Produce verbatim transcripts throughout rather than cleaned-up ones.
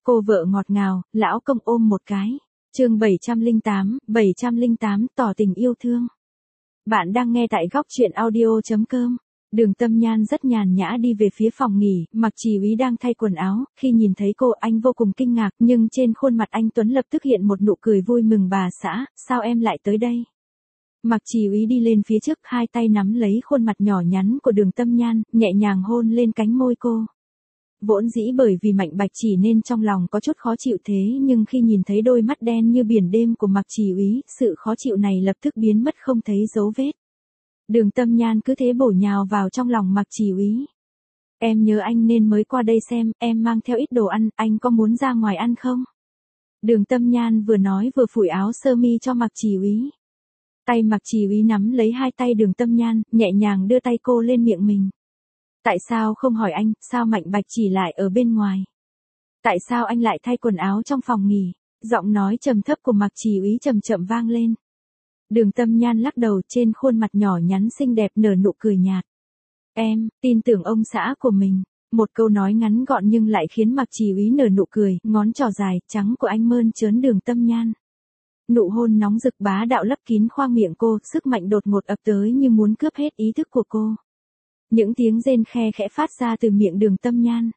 Cô vợ ngọt ngào, lão công ôm một cái. Chương bảy trăm lẻ tám, bảy trăm lẻ tám tỏ tình yêu thương. Bạn đang nghe tại góc truyện audio chấm com. Đường Tâm Nhan rất nhàn nhã đi về phía phòng nghỉ, Mạc Chỉ Úy đang thay quần áo, khi nhìn thấy cô anh vô cùng kinh ngạc, nhưng trên khuôn mặt anh Tuấn lập tức hiện một nụ cười vui mừng. Bà xã, sao em lại tới đây? Mạc Chỉ Úy đi lên phía trước, hai tay nắm lấy khuôn mặt nhỏ nhắn của Đường Tâm Nhan, nhẹ nhàng hôn lên cánh môi cô. Vốn dĩ bởi vì Mạnh Bạch Chỉ nên trong lòng có chút khó chịu, thế nhưng khi nhìn thấy đôi mắt đen như biển đêm của Mạc Chỉ Úy, sự khó chịu này lập tức biến mất không thấy dấu vết. Đường Tâm Nhan cứ thế bổ nhào vào trong lòng Mạc Chỉ Úy. Em nhớ anh nên mới qua đây xem, em mang theo ít đồ ăn, anh có muốn ra ngoài ăn không? Đường Tâm Nhan vừa nói vừa phủi áo sơ mi cho Mạc Chỉ Úy. Tay Mạc Chỉ Úy nắm lấy hai tay Đường Tâm Nhan, nhẹ nhàng đưa tay cô lên miệng mình. Tại sao không hỏi anh, sao Mạnh Bạch Chỉ lại ở bên ngoài? Tại sao anh lại thay quần áo trong phòng nghỉ? Giọng nói trầm thấp của Mạc Chỉ Úy chậm chậm vang lên. Đường Tâm Nhan lắc đầu, trên khuôn mặt nhỏ nhắn xinh đẹp nở nụ cười nhạt. Em, tin tưởng ông xã của mình. Một câu nói ngắn gọn nhưng lại khiến Mạc Chỉ Úy nở nụ cười, ngón trỏ dài, trắng của anh mơn trớn Đường Tâm Nhan. Nụ hôn nóng rực bá đạo lấp kín khoang miệng cô, sức mạnh đột ngột ập tới như muốn cướp hết ý thức của cô. Những tiếng rên khe khẽ phát ra từ miệng Đường Tâm Nhan.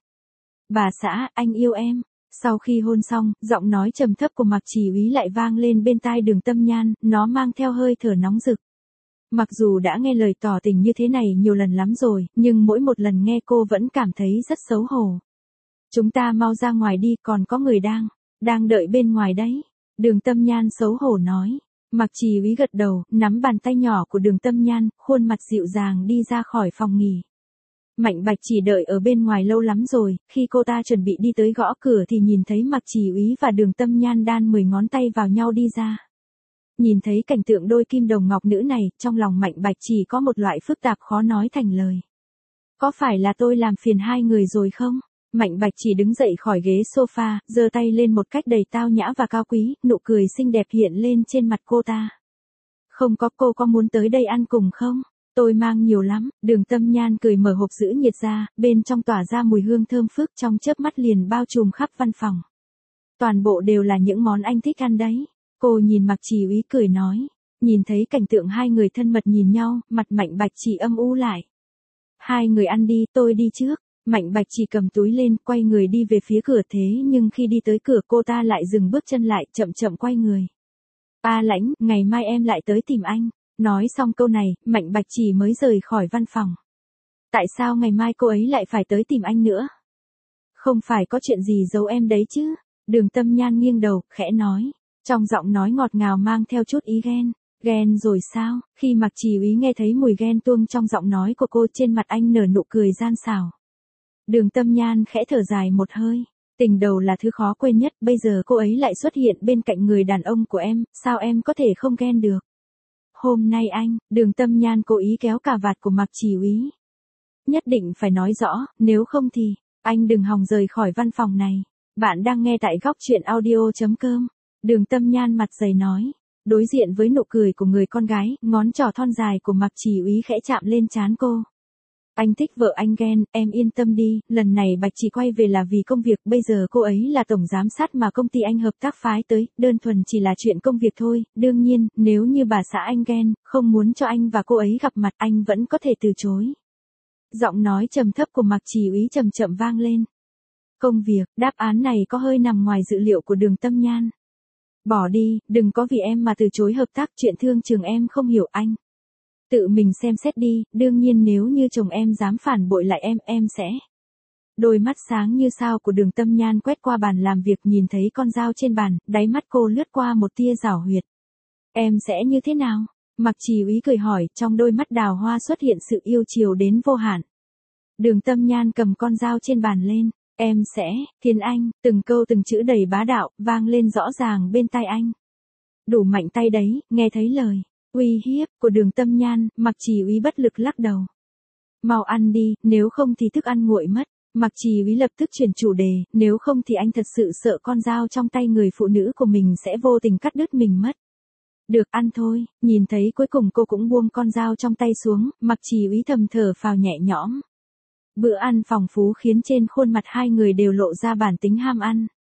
Bà xã, anh yêu em. Sau khi hôn xong, giọng nói trầm thấp của Mạc Chỉ Úy lại vang lên bên tai Đường Tâm Nhan, nó mang theo hơi thở nóng rực. Mặc dù đã nghe lời tỏ tình như thế này nhiều lần lắm rồi, nhưng mỗi một lần nghe cô vẫn cảm thấy rất xấu hổ. Chúng ta mau ra ngoài đi, còn có người đang, đang đợi bên ngoài đấy. Đường Tâm Nhan xấu hổ nói. Mạc Chỉ Úy gật đầu, nắm bàn tay nhỏ của Đường Tâm Nhan, khuôn mặt dịu dàng đi ra khỏi phòng nghỉ. Mạnh Bạch Chỉ đợi ở bên ngoài lâu lắm rồi, khi cô ta chuẩn bị đi tới gõ cửa thì nhìn thấy Mạc Chỉ Úy và Đường Tâm Nhan đan mười ngón tay vào nhau đi ra. Nhìn thấy cảnh tượng đôi kim đồng ngọc nữ này, trong lòng Mạnh Bạch Chỉ có một loại phức tạp khó nói thành lời. Có phải là tôi làm phiền hai người rồi không? Mạnh Bạch Chỉ đứng dậy khỏi ghế sofa, giơ tay lên một cách đầy tao nhã và cao quý, nụ cười xinh đẹp hiện lên trên mặt cô ta. Không có, cô có muốn tới đây ăn cùng không? Tôi mang nhiều lắm. Đường Tâm Nhan cười mở hộp giữ nhiệt ra, bên trong tỏa ra mùi hương thơm phức, trong chớp mắt liền bao trùm khắp văn phòng. Toàn bộ đều là những món anh thích ăn đấy. Cô nhìn Mạc Chỉ Úy cười nói. Nhìn thấy cảnh tượng hai người thân mật nhìn nhau, mặt Mạnh Bạch Chỉ âm u lại. Hai người ăn đi, tôi đi trước. Mạnh Bạch Chỉ cầm túi lên, quay người đi về phía cửa, thế nhưng khi đi tới cửa cô ta lại dừng bước chân lại, chậm chậm quay người. A Lãnh, ngày mai em lại tới tìm anh. Nói xong câu này, Mạnh Bạch Chỉ mới rời khỏi văn phòng. Tại sao ngày mai cô ấy lại phải tới tìm anh nữa? Không phải có chuyện gì giấu em đấy chứ? Đường Tâm Nhan nghiêng đầu, khẽ nói. Trong giọng nói ngọt ngào mang theo chút ý ghen. Ghen rồi sao? Khi Mạc Chỉ Úy nghe thấy mùi ghen tuông trong giọng nói của cô, trên mặt anh nở nụ cười gian xảo. Đường Tâm Nhan khẽ thở dài một hơi. Tình đầu là thứ khó quên nhất, bây giờ cô ấy lại xuất hiện bên cạnh người đàn ông của em, sao em có thể không ghen được? Hôm nay anh, Đường Tâm Nhan cố ý kéo cà vạt của Mạc Chỉ Úy. Nhất định phải nói rõ, nếu không thì, anh đừng hòng rời khỏi văn phòng này. Bạn đang nghe tại góc truyện audio chấm com. Đường Tâm Nhan mặt dày nói. Đối diện với nụ cười của người con gái, ngón trỏ thon dài của Mạc Chỉ Úy khẽ chạm lên trán cô. Anh thích vợ anh ghen, em yên tâm đi, lần này Bạch Chỉ quay về là vì công việc, bây giờ cô ấy là tổng giám sát mà công ty anh hợp tác phái tới, đơn thuần chỉ là chuyện công việc thôi, đương nhiên, nếu như bà xã anh ghen, không muốn cho anh và cô ấy gặp mặt, anh vẫn có thể từ chối. Giọng nói trầm thấp của Mạc Chỉ Úy chậm chậm vang lên. Công việc, đáp án này có hơi nằm ngoài dự liệu của Đường Tâm Nhan. Bỏ đi, đừng có vì em mà từ chối hợp tác, chuyện thương trường em không hiểu anh. Tự mình xem xét đi, đương nhiên nếu như chồng em dám phản bội lại em, em sẽ. Đôi mắt sáng như sao của Đường Tâm Nhan quét qua bàn làm việc, nhìn thấy con dao trên bàn, đáy mắt cô lướt qua một tia giảo huyệt. Em sẽ như thế nào? Mạc Chỉ Úy cười hỏi, trong đôi mắt đào hoa xuất hiện sự yêu chiều đến vô hạn. Đường Tâm Nhan cầm con dao trên bàn lên. Em sẽ, Thiên Anh, từng câu từng chữ đầy bá đạo, vang lên rõ ràng bên tai anh. Đủ mạnh tay đấy, nghe thấy lời uy hiếp của Đường Tâm Nhan, Mạc Chỉ Úy bất lực lắc đầu. Mau ăn đi, nếu không thì thức ăn nguội mất. Mạc Chỉ Úy lập tức chuyển chủ đề, nếu không thì anh thật sự sợ con dao trong tay người phụ nữ của mình sẽ vô tình cắt đứt mình mất. Được, ăn thôi. Nhìn thấy cuối cùng cô cũng buông con dao trong tay xuống, Mạc Chỉ Úy thầm thở phào nhẹ nhõm. Bữa ăn phong phú khiến trên khuôn mặt hai người đều lộ ra bản tính ham ăn.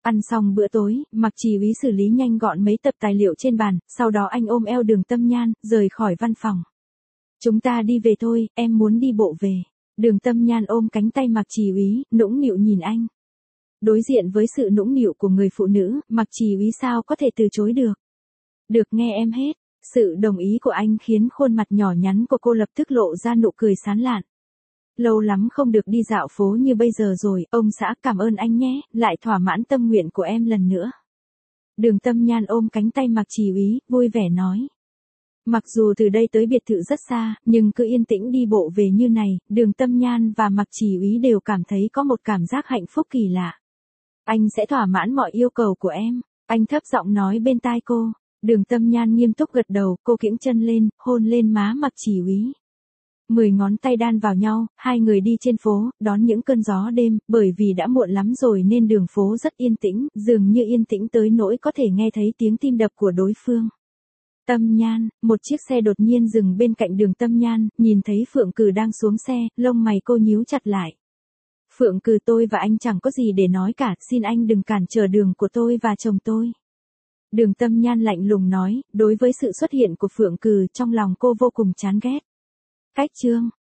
Ăn xong bữa tối, Mạc Chỉ Úy xử lý nhanh gọn mấy tập tài liệu trên bàn, sau đó anh ôm eo Đường Tâm Nhan, rời khỏi văn phòng. Chúng ta đi về thôi, em muốn đi bộ về. Đường Tâm Nhan ôm cánh tay Mạc Chỉ Úy, nũng nịu nhìn anh. Đối diện với sự nũng nịu của người phụ nữ, Mạc Chỉ Úy sao có thể từ chối được. Được, nghe em hết. Sự đồng ý của anh khiến khuôn mặt nhỏ nhắn của cô lập tức lộ ra nụ cười sán lạn. Lâu lắm không được đi dạo phố như bây giờ rồi, ông xã cảm ơn anh nhé, lại thỏa mãn tâm nguyện của em lần nữa. Đường Tâm Nhan ôm cánh tay Mạc Chỉ Úy, vui vẻ nói. Mặc dù từ đây tới biệt thự rất xa, nhưng cứ yên tĩnh đi bộ về như này, Đường Tâm Nhan và Mạc Chỉ Úy đều cảm thấy có một cảm giác hạnh phúc kỳ lạ. Anh sẽ thỏa mãn mọi yêu cầu của em, anh thấp giọng nói bên tai cô. Đường Tâm Nhan nghiêm túc gật đầu, cô kiễng chân lên, hôn lên má Mạc Chỉ Úy. Mười ngón tay đan vào nhau, hai người đi trên phố, đón những cơn gió đêm, bởi vì đã muộn lắm rồi nên đường phố rất yên tĩnh, dường như yên tĩnh tới nỗi có thể nghe thấy tiếng tim đập của đối phương. Tâm Nhan, một chiếc xe đột nhiên dừng bên cạnh Đường Tâm Nhan, nhìn thấy Phượng Cừ đang xuống xe, lông mày cô nhíu chặt lại. Phượng Cừ, tôi và anh chẳng có gì để nói cả, xin anh đừng cản trở đường của tôi và chồng tôi. Đường Tâm Nhan lạnh lùng nói, đối với sự xuất hiện của Phượng Cừ trong lòng cô vô cùng chán ghét. Cách chương